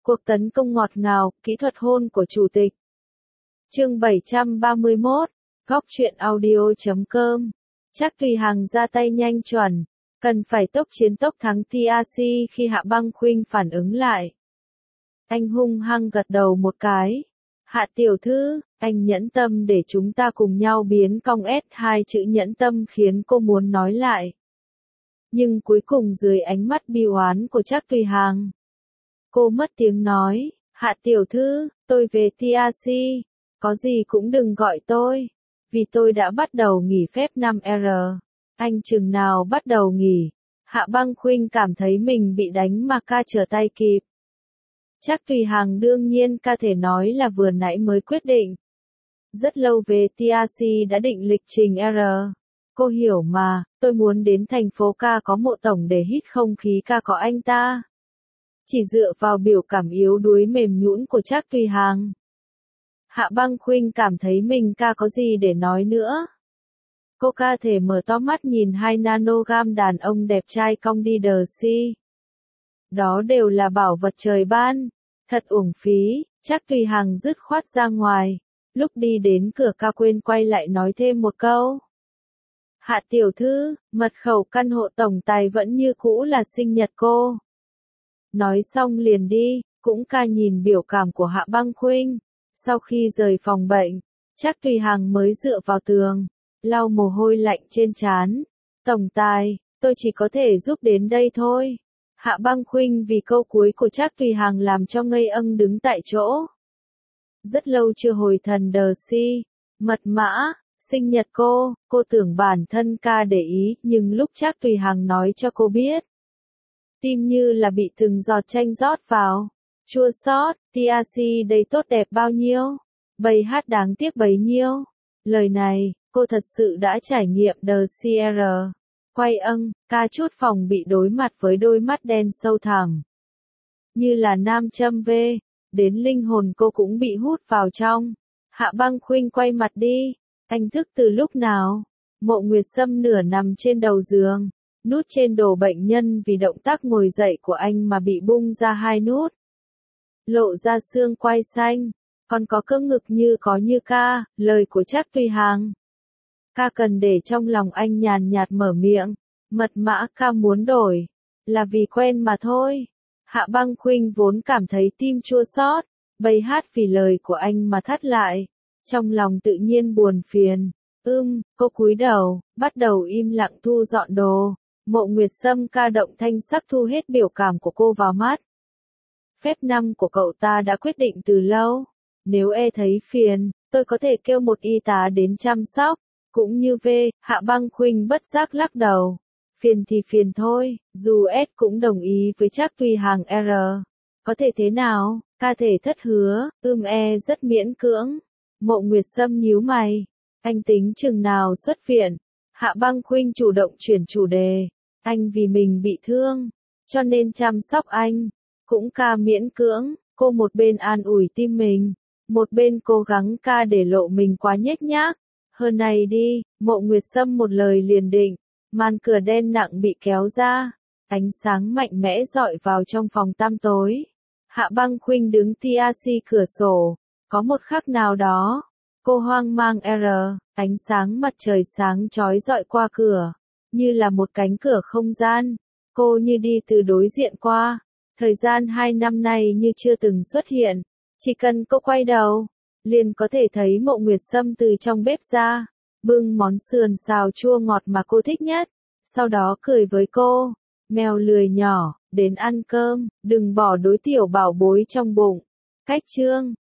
Cuộc tấn công ngọt ngào, kỹ thuật hôn của chủ tịch. Chương 731, Góc truyện audio.com. Chắc Tùy Hằng ra tay nhanh chuẩn, cần phải tốc chiến tốc thắng TRC khi Hạ Băng Khuynh phản ứng lại. Anh hung hăng gật đầu một cái. Hạ tiểu thư, anh nhẫn tâm để chúng ta cùng nhau biến cong S2 chữ nhẫn tâm khiến cô muốn nói lại. Nhưng cuối cùng dưới ánh mắt bi oán của Trác Tùy Hằng, cô mất tiếng nói. Hạ tiểu thư, tôi về TRC, có gì cũng đừng gọi tôi, vì tôi đã bắt đầu nghỉ phép 5R. Anh chừng nào bắt đầu nghỉ? Hạ Băng Khuynh cảm thấy mình bị đánh mà ca trở tay kịp. Trác Tùy Hằng đương nhiên ca thể nói là vừa nãy mới quyết định. Rất lâu về TRC đã định lịch trình R. Cô hiểu mà, tôi muốn đến thành phố ca có mộ tổng để hít không khí ca có anh ta. Chỉ dựa vào biểu cảm yếu đuối mềm nhũn của Trác Tùy Hằng, Hạ Băng Khuynh cảm thấy mình ca có gì để nói nữa. Cô ca thể mở to mắt nhìn 2 nanogam đàn ông đẹp trai cong đi đờ si. Đó đều là bảo vật trời ban, thật uổng phí. Trác Tùy Hằng dứt khoát ra ngoài, lúc đi đến cửa ca quên quay lại nói thêm một câu. Hạ tiểu thư, mật khẩu căn hộ tổng tài vẫn như cũ là sinh nhật cô. Nói xong liền đi, cũng ca nhìn biểu cảm của Hạ Băng Khuynh. Sau khi rời phòng bệnh, Trác Tùy Hằng mới dựa vào tường, lau mồ hôi lạnh trên trán. Tổng tài, tôi chỉ có thể giúp đến đây thôi. Hạ Băng Khuynh vì câu cuối của Trác Tùy Hằng làm cho ngây âng đứng tại chỗ. Rất lâu chưa hồi thần đờ si. Mật mã, sinh nhật cô tưởng bản thân ca để ý, nhưng lúc Trác Tùy Hằng nói cho cô biết, tim như là bị từng giọt chanh rót vào. Chua xót, TRC đây tốt đẹp bao nhiêu, bầy hát đáng tiếc bấy nhiêu. Lời này, cô thật sự đã trải nghiệm đờ CR. Quay ca chút phòng bị đối mặt với đôi mắt đen sâu thẳm. Như là nam châm vê, đến linh hồn cô cũng bị hút vào trong. Hạ Băng Khuynh quay mặt đi, anh thức từ lúc nào? Mộ Nguyệt Sâm nửa nằm trên đầu giường, nút trên đồ bệnh nhân vì động tác ngồi dậy của anh mà bị bung ra 2 nút. Lộ ra xương quai xanh, còn có cơ ngực như có như ca, lời của Trác Tùy Hằng. Ca cần để trong lòng anh nhàn nhạt mở miệng, mật mã ca muốn đổi, là vì quen mà thôi. Hạ Băng Khuynh vốn cảm thấy tim chua xót, bầy hát vì lời của anh mà thắt lại, trong lòng tự nhiên buồn phiền. Cô cúi đầu, bắt đầu im lặng thu dọn đồ. Mộ Nguyệt Sâm ca động thanh sắc thu hết biểu cảm của cô vào mắt. Phép 5 của cậu ta đã quyết định từ lâu. Nếu thấy phiền, tôi có thể kêu một y tá đến chăm sóc. Cũng như Hạ Băng Khuynh bất giác lắc đầu. Phiền thì phiền thôi, dù S cũng đồng ý với Trác Tùy Hằng R. Có thể thế nào, ca thể thất hứa, rất miễn cưỡng. Mộ Nguyệt Sâm nhíu mày. Anh tính chừng nào xuất viện? Hạ Băng Khuynh chủ động chuyển chủ đề. Anh vì mình bị thương, cho nên chăm sóc anh. Cũng ca miễn cưỡng, cô một bên an ủi tim mình, một bên cố gắng ca để lộ mình quá nhếch nhác. Hơn này đi, Mộ Nguyệt Sâm một lời liền định, màn cửa đen nặng bị kéo ra, ánh sáng mạnh mẽ dọi vào trong phòng tăm tối. Hạ Băng Khuynh đứng TRC cửa sổ, có một khắc nào đó, cô hoang mang ánh sáng mặt trời sáng chói dọi qua cửa, như là một cánh cửa không gian, cô như đi từ đối diện qua. Thời gian 2 năm nay như chưa từng xuất hiện, chỉ cần cô quay đầu, liền có thể thấy Mộ Nguyệt Sâm từ trong bếp ra, bưng món sườn xào chua ngọt mà cô thích nhất, sau đó cười với cô, mèo lười nhỏ, đến ăn cơm, đừng bỏ đối tiểu bảo bối trong bụng. Cách chương